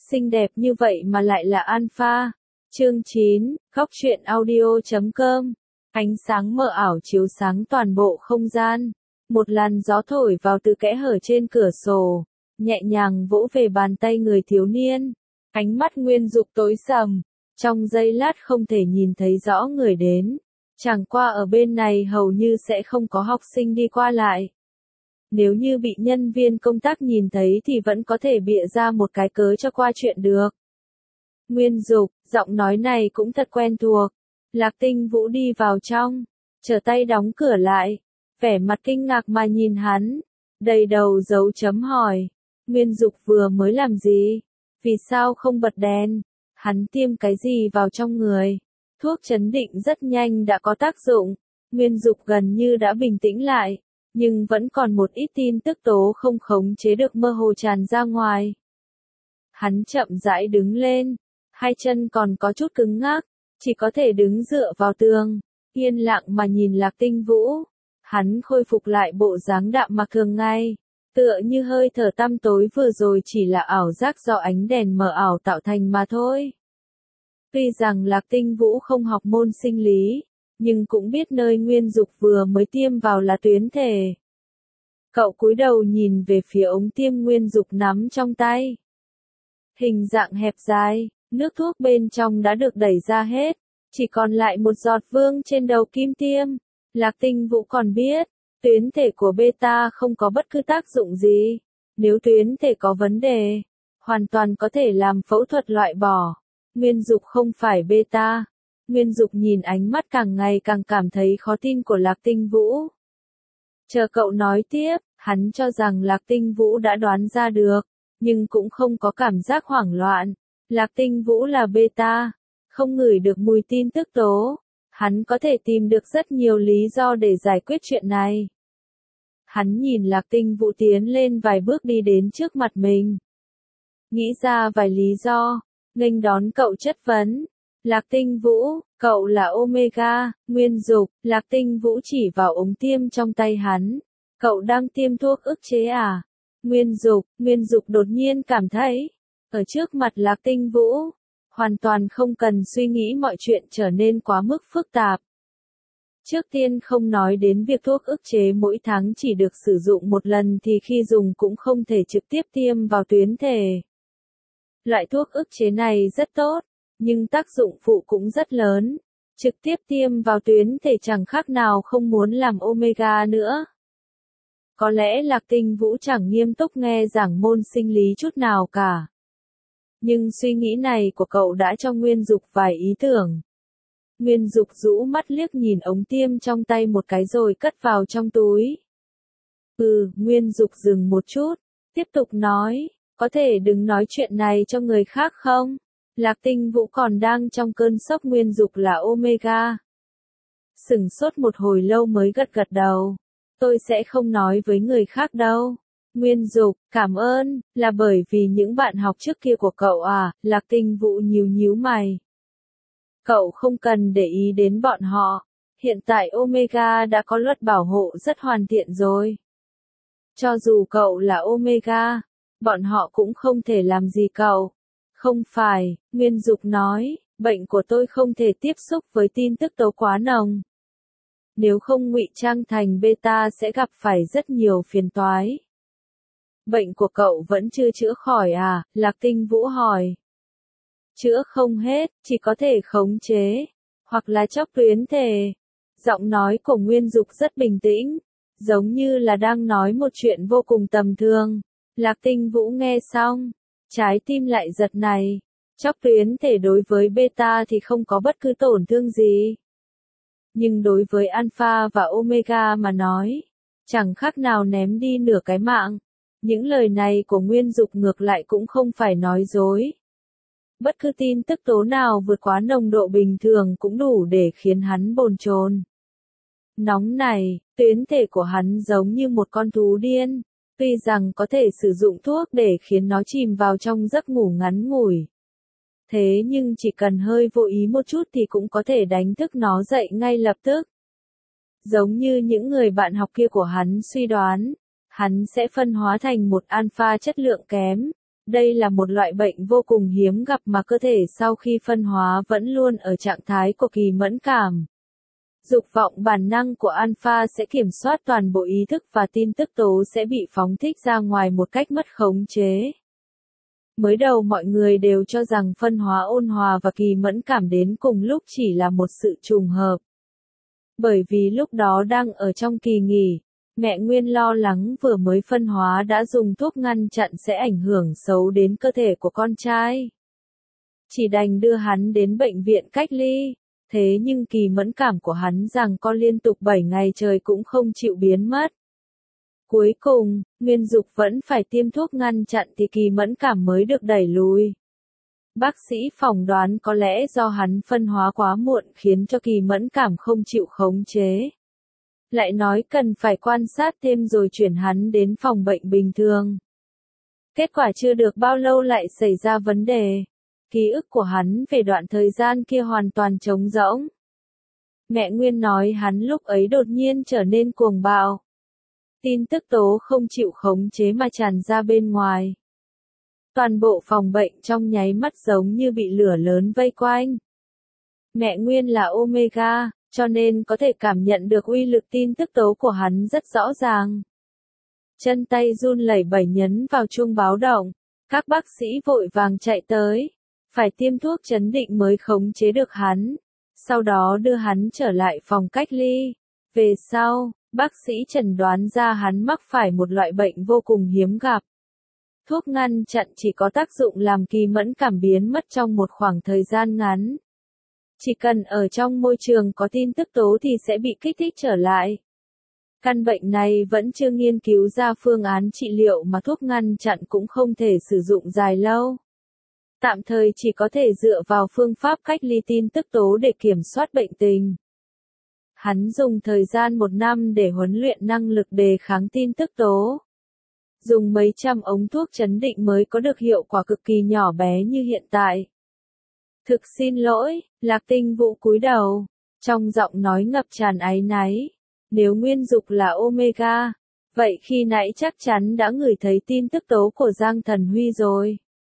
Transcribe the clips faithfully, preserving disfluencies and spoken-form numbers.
xinh đẹp như vậy mà lại là alpha. Chương chín, góc truyện audio chấm com. Ánh sáng mờ ảo chiếu sáng toàn bộ không gian. Một làn gió thổi vào từ kẽ hở trên cửa sổ, nhẹ nhàng vỗ về bàn tay người thiếu niên. Ánh mắt Nguyên Dục tối sầm, trong giây lát không thể nhìn thấy rõ người đến. Chẳng qua ở bên này hầu như sẽ không có học sinh đi qua lại. Nếu như bị nhân viên công tác nhìn thấy thì vẫn có thể bịa ra một cái cớ cho qua chuyện được. Nguyên Dục, giọng nói này cũng thật quen thuộc. Lạc Tinh Vũ đi vào trong, trở tay đóng cửa lại, vẻ mặt kinh ngạc mà nhìn hắn, đầy đầu dấu chấm hỏi. Nguyên Dục vừa mới làm gì? Vì sao không bật đèn? Hắn tiêm cái gì vào trong người? Thuốc trấn định rất nhanh đã có tác dụng. Nguyên Dục gần như đã bình tĩnh lại, nhưng vẫn còn một ít tin tức tố không khống chế được mơ hồ tràn ra ngoài. Hắn chậm rãi đứng lên, hai chân còn có chút cứng ngắc, chỉ có thể đứng dựa vào tường, yên lặng mà nhìn Lạc Tinh Vũ. Hắn khôi phục lại bộ dáng đạm mạc thường ngày, tựa như hơi thở tăm tối vừa rồi chỉ là ảo giác do ánh đèn mờ ảo tạo thành mà thôi. Tuy rằng Lạc Tinh Vũ không học môn sinh lý, nhưng cũng biết nơi Nguyên Dục vừa mới tiêm vào là tuyến thể. Cậu cúi đầu nhìn về phía ống tiêm Nguyên Dục nắm trong tay. Hình dạng hẹp dài, nước thuốc bên trong đã được đẩy ra hết, chỉ còn lại một giọt vương trên đầu kim tiêm. Lạc Tinh Vũ còn biết, tuyến thể của beta không có bất cứ tác dụng gì. Nếu tuyến thể có vấn đề, hoàn toàn có thể làm phẫu thuật loại bỏ. Nguyên Dục không phải beta. Nguyên Dục nhìn ánh mắt càng ngày càng cảm thấy khó tin của Lạc Tinh Vũ. Chờ cậu nói tiếp, hắn cho rằng Lạc Tinh Vũ đã đoán ra được, nhưng cũng không có cảm giác hoảng loạn. Lạc Tinh Vũ là beta, không ngửi được mùi tin tức tố. Hắn có thể tìm được rất nhiều lý do để giải quyết chuyện này. Hắn nhìn Lạc Tinh Vũ tiến lên vài bước đi đến trước mặt mình. Nghĩ ra vài lý do, nghênh đón cậu chất vấn. Lạc Tinh Vũ, cậu là Omega. Nguyên Dục, Lạc Tinh Vũ chỉ vào ống tiêm trong tay hắn. Cậu đang tiêm thuốc ức chế à? Nguyên Dục, Nguyên Dục đột nhiên cảm thấy, ở trước mặt Lạc Tinh Vũ, hoàn toàn không cần suy nghĩ mọi chuyện trở nên quá mức phức tạp. Trước tiên không nói đến việc thuốc ức chế mỗi tháng chỉ được sử dụng một lần thì khi dùng cũng không thể trực tiếp tiêm vào tuyến thể. Loại thuốc ức chế này rất tốt, nhưng tác dụng phụ cũng rất lớn. Trực tiếp tiêm vào tuyến thể chẳng khác nào không muốn làm Omega nữa. Có lẽ Lạc Tinh Vũ chẳng nghiêm túc nghe giảng môn sinh lý chút nào cả. Nhưng suy nghĩ này của cậu đã cho Nguyên Dục vài ý tưởng. Nguyên Dục rũ mắt liếc nhìn ống tiêm trong tay một cái rồi cất vào trong túi. Ừ, Nguyên Dục dừng một chút, tiếp tục nói, có thể đừng nói chuyện này cho người khác không? Lạc Tinh Vũ còn đang trong cơn sốc. Nguyên Dục là Omega. Sửng sốt một hồi lâu mới gật gật đầu. Tôi sẽ không nói với người khác đâu. Nguyên Dục, cảm ơn, là bởi vì những bạn học trước kia của cậu à? Lạc Tinh Vũ nhíu nhíu mày. Cậu không cần để ý đến bọn họ. Hiện tại Omega đã có luật bảo hộ rất hoàn thiện rồi. Cho dù cậu là Omega, bọn họ cũng không thể làm gì cậu. Không phải, Nguyên Dục nói, bệnh của tôi không thể tiếp xúc với tin tức tố quá nồng. Nếu không ngụy trang thành beta sẽ gặp phải rất nhiều phiền toái. Bệnh của cậu vẫn chưa chữa khỏi à? Lạc Tinh Vũ hỏi. Chữa không hết, chỉ có thể khống chế, hoặc là chóc tuyến thể. Giọng nói của Nguyên Dục rất bình tĩnh, giống như là đang nói một chuyện vô cùng tầm thường. Lạc Tinh Vũ nghe xong, trái tim lại giật này. Chóc tuyến thể đối với beta thì không có bất cứ tổn thương gì. Nhưng đối với alpha và omega mà nói, chẳng khác nào ném đi nửa cái mạng. Những lời này của Nguyên Dục ngược lại cũng không phải nói dối. Bất cứ tin tức tố nào vượt quá nồng độ bình thường cũng đủ để khiến hắn bồn chồn. Nóng này, tuyến thể của hắn giống như một con thú điên. Tuy rằng có thể sử dụng thuốc để khiến nó chìm vào trong giấc ngủ ngắn ngủi. Thế nhưng chỉ cần hơi vô ý một chút thì cũng có thể đánh thức nó dậy ngay lập tức. Giống như những người bạn học kia của hắn suy đoán, hắn sẽ phân hóa thành một alpha chất lượng kém, Đây là một loại bệnh vô cùng hiếm gặp mà cơ thể sau khi phân hóa vẫn luôn ở trạng thái cực kỳ mẫn cảm. Dục vọng bản năng của alpha sẽ kiểm soát toàn bộ ý thức và tin tức tố sẽ bị phóng thích ra ngoài một cách mất khống chế. Mới đầu mọi người đều cho rằng phân hóa ôn hòa và kỳ mẫn cảm đến cùng lúc chỉ là một sự trùng hợp. Bởi vì lúc đó đang ở trong kỳ nghỉ, mẹ Nguyên lo lắng vừa mới phân hóa đã dùng thuốc ngăn chặn sẽ ảnh hưởng xấu đến cơ thể của con trai. Chỉ đành đưa hắn đến bệnh viện cách ly, thế nhưng kỳ mẫn cảm của hắn rằng con liên tục bảy ngày trời cũng không chịu biến mất. Cuối cùng, Nguyên Dục vẫn phải tiêm thuốc ngăn chặn thì kỳ mẫn cảm mới được đẩy lùi. Bác sĩ phỏng đoán có lẽ do hắn phân hóa quá muộn khiến cho kỳ mẫn cảm không chịu khống chế. Lại nói cần phải quan sát thêm rồi chuyển hắn đến phòng bệnh bình thường. Kết quả chưa được bao lâu lại xảy ra vấn đề. Ký ức của hắn về đoạn thời gian kia hoàn toàn trống rỗng. Mẹ Nguyên nói hắn lúc ấy đột nhiên trở nên cuồng bạo. Tin tức tố không chịu khống chế mà tràn ra bên ngoài. Toàn bộ phòng bệnh trong nháy mắt giống như bị lửa lớn vây quanh. Mẹ Nguyên là Omega, cho nên có thể cảm nhận được uy lực tin tức tố của hắn rất rõ ràng. Chân tay run lẩy bẩy nhấn vào chuông báo động, các bác sĩ vội vàng chạy tới, phải tiêm thuốc trấn định mới khống chế được hắn, sau đó đưa hắn trở lại phòng cách ly. Về sau, bác sĩ chẩn đoán ra hắn mắc phải một loại bệnh vô cùng hiếm gặp. Thuốc ngăn chặn chỉ có tác dụng làm kỳ mẫn cảm biến mất trong một khoảng thời gian ngắn. Chỉ cần ở trong môi trường có tin tức tố thì sẽ bị kích thích trở lại. Căn bệnh này vẫn chưa nghiên cứu ra phương án trị liệu mà thuốc ngăn chặn cũng không thể sử dụng dài lâu. Tạm thời chỉ có thể dựa vào phương pháp cách ly tin tức tố để kiểm soát bệnh tình. Hắn dùng thời gian một năm để huấn luyện năng lực đề kháng tin tức tố. Dùng mấy trăm ống thuốc trấn định mới có được hiệu quả cực kỳ nhỏ bé như hiện tại. Thực xin lỗi, Lạc Tinh Vũ cúi đầu, trong giọng nói ngập tràn áy náy. Nếu Nguyên Dục là Omega, vậy khi nãy chắc chắn đã ngửi thấy tin tức tố của Giang Thần Huy rồi.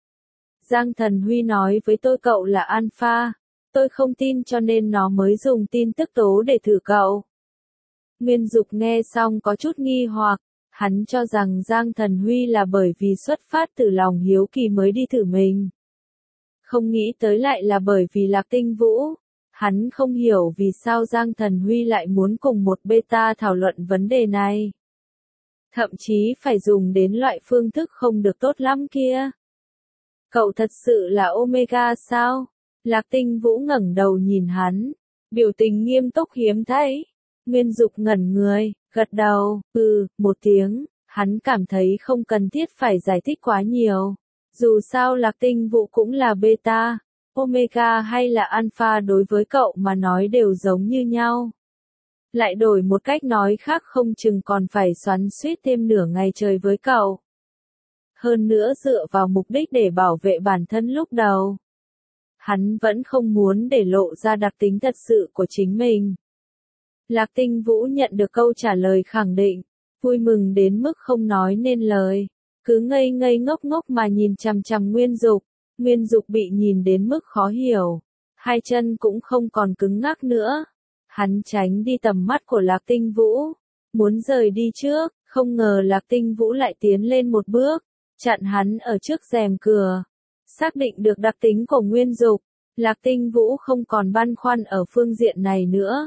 Giang Thần Huy nói với tôi cậu là Alpha, tôi không tin cho nên nó mới dùng tin tức tố để thử cậu. Nguyên Dục nghe xong có chút nghi hoặc, hắn cho rằng Giang Thần Huy là bởi vì xuất phát từ lòng hiếu kỳ mới đi thử mình. Không nghĩ tới lại là bởi vì Lạc Tinh Vũ. Hắn không hiểu vì sao Giang Thần Huy lại muốn cùng một beta thảo luận vấn đề này. Thậm chí phải dùng đến loại phương thức không được tốt lắm kia. Cậu thật sự là Omega sao? Lạc Tinh Vũ ngẩng đầu nhìn hắn, biểu tình nghiêm túc hiếm thấy. Nguyên Dục ngẩn người, gật đầu, ừ, một tiếng, hắn cảm thấy không cần thiết phải giải thích quá nhiều. Dù sao Lạc Tinh Vũ cũng là beta, Omega hay là Alpha đối với cậu mà nói đều giống như nhau. Lại đổi một cách nói khác không chừng còn phải xoắn xuýt thêm nửa ngày trời với cậu. Hơn nữa dựa vào mục đích để bảo vệ bản thân lúc đầu. Hắn vẫn không muốn để lộ ra đặc tính thật sự của chính mình. Lạc Tinh Vũ nhận được câu trả lời khẳng định, vui mừng đến mức không nói nên lời, cứ ngây ngây ngốc ngốc mà nhìn chằm chằm Nguyên Dục. Nguyên Dục bị nhìn đến mức khó hiểu, hai chân cũng không còn cứng ngắc nữa. Hắn tránh đi tầm mắt của Lạc Tinh Vũ, muốn rời đi trước, không ngờ Lạc Tinh Vũ lại tiến lên một bước, chặn hắn ở trước rèm cửa. Xác định được đặc tính của Nguyên Dục, Lạc Tinh Vũ không còn băn khoăn ở phương diện này nữa.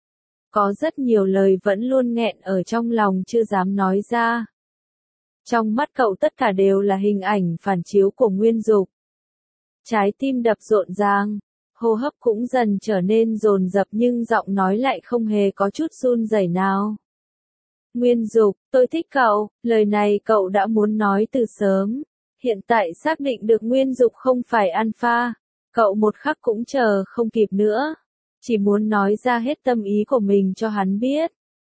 Có rất nhiều lời vẫn luôn nghẹn ở trong lòng chưa dám nói ra. Trong mắt cậu tất cả đều là hình ảnh phản chiếu của Nguyên Dục. Trái tim đập rộn ràng, hô hấp cũng dần trở nên dồn dập nhưng giọng nói lại không hề có chút run rẩy nào. Nguyên Dục, tôi thích cậu, lời này cậu đã muốn nói từ sớm. Hiện tại xác định được Nguyên Dục không phải Alpha, cậu một khắc cũng chờ không kịp nữa. Chỉ muốn nói ra hết tâm ý của mình cho hắn biết.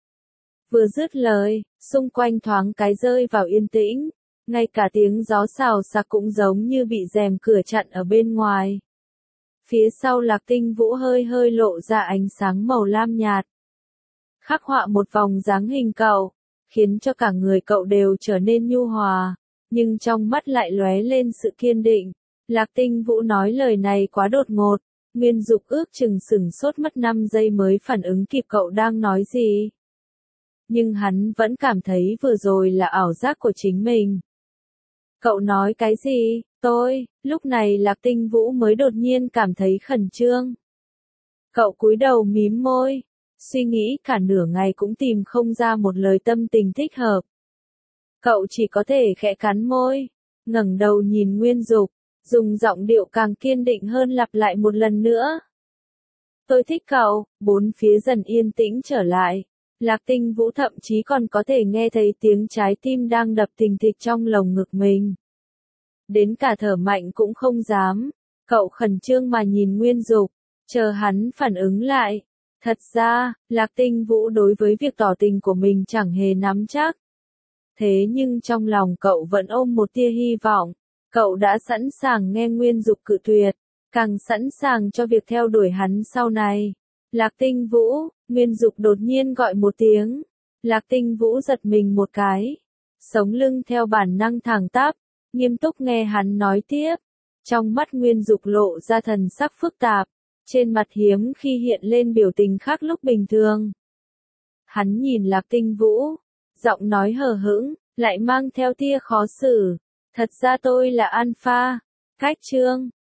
Vừa dứt lời, xung quanh thoáng cái rơi vào yên tĩnh. Ngay cả tiếng gió xào xạc cũng giống như bị rèm cửa chặn ở bên ngoài. Phía sau Lạc Tinh Vũ hơi hơi lộ ra ánh sáng màu lam nhạt. Khắc họa một vòng dáng hình cậu, khiến cho cả người cậu đều trở nên nhu hòa. nhưng trong mắt lại lóe lên sự kiên định. Lạc Tinh Vũ nói lời này quá đột ngột, Nguyên Dục ước chừng sửng sốt mất năm giây mới phản ứng kịp cậu đang nói gì. Nhưng hắn vẫn cảm thấy vừa rồi là ảo giác của chính mình. Cậu nói cái gì? Tôi, lúc này Lạc Tinh Vũ mới đột nhiên cảm thấy khẩn trương. Cậu cúi đầu mím môi, suy nghĩ cả nửa ngày cũng tìm không ra một lời tâm tình thích hợp. Cậu chỉ có thể khẽ cắn môi, ngẩng đầu nhìn Nguyên Dục, dùng giọng điệu càng kiên định hơn lặp lại một lần nữa. Tôi thích cậu. Bốn phía dần yên tĩnh trở lại. Lạc Tinh Vũ thậm chí còn có thể nghe thấy tiếng trái tim đang đập thình thịch trong lồng ngực mình. Đến cả thở mạnh cũng không dám. Cậu khẩn trương mà nhìn Nguyên Dục, chờ hắn phản ứng lại. Thật ra, Lạc Tinh Vũ đối với việc tỏ tình của mình chẳng hề nắm chắc. Thế nhưng trong lòng cậu vẫn ôm một tia hy vọng. Cậu đã sẵn sàng nghe Nguyên Dục cự tuyệt, càng sẵn sàng cho việc theo đuổi hắn sau này. Lạc Tinh Vũ, Nguyên Dục đột nhiên gọi một tiếng. Lạc Tinh Vũ giật mình một cái. Sống lưng theo bản năng thẳng tắp, nghiêm túc nghe hắn nói tiếp. Trong mắt Nguyên Dục lộ ra thần sắc phức tạp, trên mặt hiếm khi hiện lên biểu tình khác lúc bình thường. Hắn nhìn Lạc Tinh Vũ, giọng nói hờ hững, lại mang theo tia khó xử. Thật ra tôi là Alpha. Cách chương